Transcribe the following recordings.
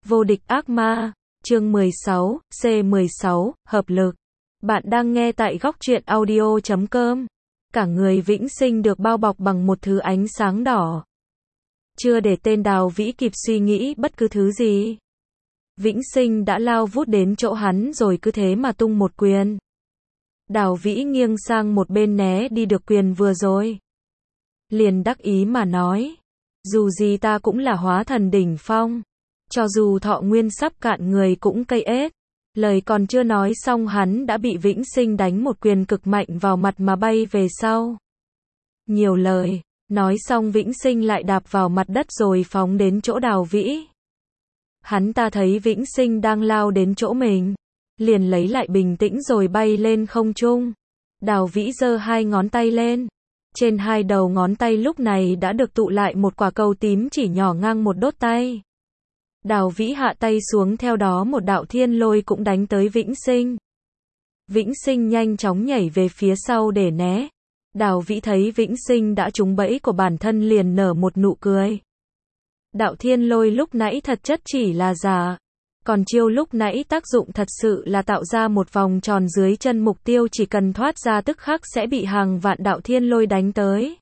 Vô địch ác ma, chương 16, C16, hợp lực. Bạn đang nghe tại góc truyện audio.com. Cả người Vĩnh Sinh được bao bọc bằng một thứ ánh sáng đỏ. Chưa để tên Đào Vĩ kịp suy nghĩ bất cứ thứ gì, Vĩnh Sinh đã lao vút đến chỗ hắn rồi cứ thế mà tung một quyền. Đào Vĩ nghiêng sang một bên né đi được quyền vừa rồi. Liền đắc ý mà nói, dù gì ta cũng là hóa thần đỉnh phong. Cho dù thọ nguyên sắp cạn người cũng cây ếch. Lời còn chưa nói xong hắn đã bị Vĩnh Sinh đánh một quyền cực mạnh vào mặt mà bay về sau. Nhiều lời, nói xong Vĩnh Sinh lại đạp vào mặt đất rồi phóng đến chỗ Đào Vĩ. Hắn ta thấy Vĩnh Sinh đang lao đến chỗ mình, liền lấy lại bình tĩnh rồi bay lên không trung. Đào Vĩ giơ hai ngón tay lên. Trên hai đầu ngón tay lúc này đã được tụ lại một quả cầu tím chỉ nhỏ ngang một đốt tay. Đào Vĩ hạ tay xuống, theo đó một đạo thiên lôi cũng đánh tới Vĩnh Sinh. Vĩnh Sinh nhanh chóng nhảy về phía sau để né. Đào Vĩ thấy Vĩnh Sinh đã trúng bẫy của bản thân liền nở một nụ cười. Đạo thiên lôi lúc nãy thật chất chỉ là giả. Còn chiêu lúc nãy tác dụng thật sự là tạo ra một vòng tròn dưới chân mục tiêu, chỉ cần thoát ra tức khắc sẽ bị hàng vạn đạo thiên lôi đánh tới.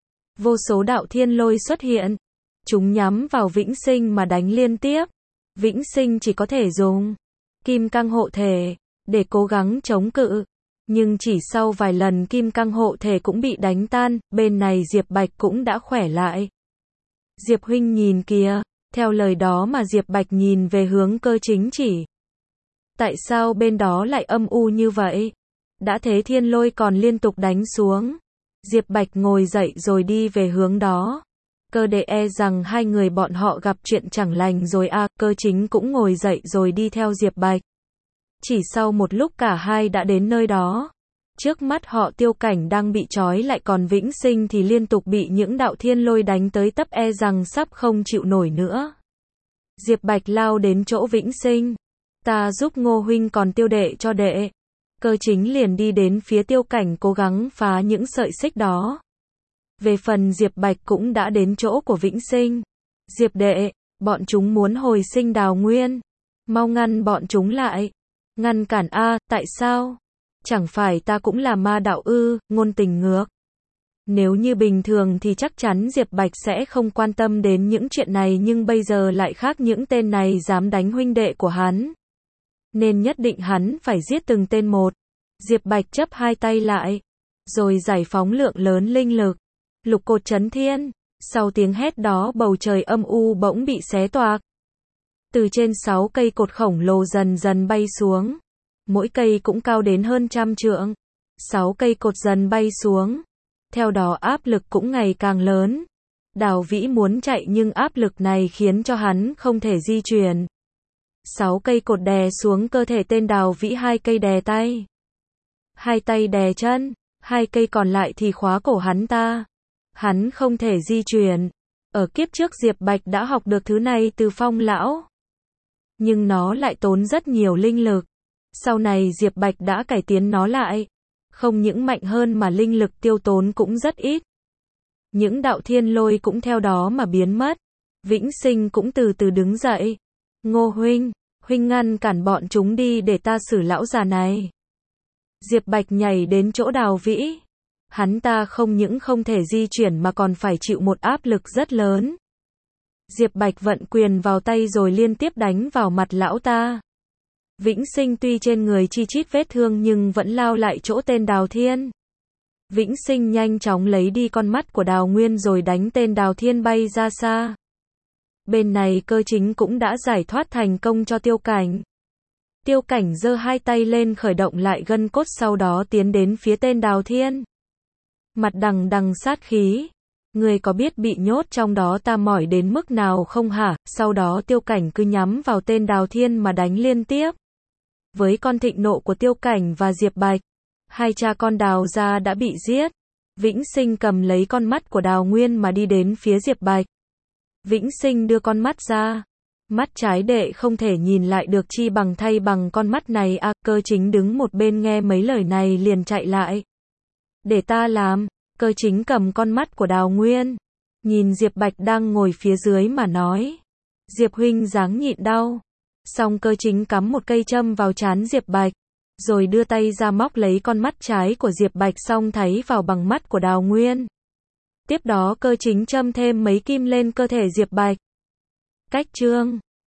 Vô số đạo thiên lôi xuất hiện. Chúng nhắm vào Vĩnh Sinh mà đánh liên tiếp. Vĩnh Sinh chỉ có thể dùng kim cang hộ thể để cố gắng chống cự. Nhưng chỉ sau vài lần kim cang hộ thể cũng bị đánh tan, bên này Diệp Bạch cũng đã khỏe lại. Diệp huynh nhìn kìa, theo lời đó mà Diệp Bạch nhìn về hướng Cơ Chính chỉ. Tại sao bên đó lại âm u như vậy? Đã thế thiên lôi còn liên tục đánh xuống. Diệp Bạch ngồi dậy rồi đi về hướng đó. Cơ đệ e rằng hai người bọn họ gặp chuyện chẳng lành rồi à. Cơ Chính cũng ngồi dậy rồi đi theo Diệp Bạch. Chỉ sau một lúc cả hai đã đến nơi đó. Trước mắt họ Tiêu Cảnh đang bị trói lại, còn Vĩnh Sinh thì liên tục bị những đạo thiên lôi đánh tới tấp e rằng sắp không chịu nổi nữa. Diệp Bạch lao đến chỗ Vĩnh Sinh. Ta giúp Ngô huynh, còn Tiêu đệ cho đệ. Cơ Chính liền đi đến phía Tiêu Cảnh cố gắng phá những sợi xích đó. Về phần Diệp Bạch cũng đã đến chỗ của Vĩnh Sinh. Diệp đệ, bọn chúng muốn hồi sinh Đào Nguyên. Mau ngăn bọn chúng lại. Ngăn cản a, tại sao? Chẳng phải ta cũng là ma đạo ư? Ngôn tình ngược. Nếu như bình thường thì chắc chắn Diệp Bạch sẽ không quan tâm đến những chuyện này, nhưng bây giờ lại khác, những tên này dám đánh huynh đệ của hắn. Nên nhất định hắn phải giết từng tên một. Diệp Bạch chấp hai tay lại, rồi giải phóng lượng lớn linh lực. Lục cột chấn thiên. Sau tiếng hét đó bầu trời âm u bỗng bị xé toạc. Từ trên 6 cây cột khổng lồ dần dần bay xuống. Mỗi cây cũng cao đến hơn 100 trượng. 6 cây cột dần bay xuống. Theo đó áp lực cũng ngày càng lớn. Đào Vĩ muốn chạy nhưng áp lực này khiến cho hắn không thể di chuyển. 6 cây cột đè xuống cơ thể tên Đào Vĩ, 2 cây đè tay. 2 tay đè chân. 2 cây còn lại thì khóa cổ hắn ta. Hắn không thể di chuyển. Ở kiếp trước Diệp Bạch đã học được thứ này từ Phong lão. Nhưng nó lại tốn rất nhiều linh lực. Sau này Diệp Bạch đã cải tiến nó lại. Không những mạnh hơn mà linh lực tiêu tốn cũng rất ít. Những đạo thiên lôi cũng theo đó mà biến mất. Vĩnh Sinh cũng từ từ đứng dậy. Ngô huynh, huynh ngăn cản bọn chúng đi để ta xử lão già này. Diệp Bạch nhảy đến chỗ Đào Vĩ. Hắn ta không những không thể di chuyển mà còn phải chịu một áp lực rất lớn. Diệp Bạch vận quyền vào tay rồi liên tiếp đánh vào mặt lão ta. Vĩnh Sinh tuy trên người chi chít vết thương nhưng vẫn lao lại chỗ tên Đào Thiên. Vĩnh Sinh nhanh chóng lấy đi con mắt của Đào Nguyên rồi đánh tên Đào Thiên bay ra xa. Bên này Cơ Chính cũng đã giải thoát thành công cho Tiêu Cảnh. Tiêu Cảnh giơ hai tay lên khởi động lại gân cốt, sau đó tiến đến phía tên Đào Thiên. Mặt đằng đằng sát khí. Người có biết bị nhốt trong đó ta mỏi đến mức nào không hả? Sau đó Tiêu Cảnh cứ nhắm vào tên Đào Thiên mà đánh liên tiếp. Với con thịnh nộ của Tiêu Cảnh và Diệp Bạch, hai cha con Đào gia đã bị giết. Vĩnh Sinh cầm lấy con mắt của Đào Nguyên mà đi đến phía Diệp Bạch. Vĩnh Sinh đưa con mắt ra. Mắt trái đệ không thể nhìn lại được, chi bằng thay bằng con mắt này à. Cơ Chính đứng một bên nghe mấy lời này liền chạy lại. Để ta làm. Cơ Chính cầm con mắt của Đào Nguyên. Nhìn Diệp Bạch đang ngồi phía dưới mà nói. Diệp huynh dáng nhịn đau. Xong Cơ Chính cắm một cây châm vào trán Diệp Bạch, rồi đưa tay ra móc lấy con mắt trái của Diệp Bạch xong thấy vào bằng mắt của Đào Nguyên. Tiếp đó Cơ Chính châm thêm mấy kim lên cơ thể Diệp Bạch. Cách chương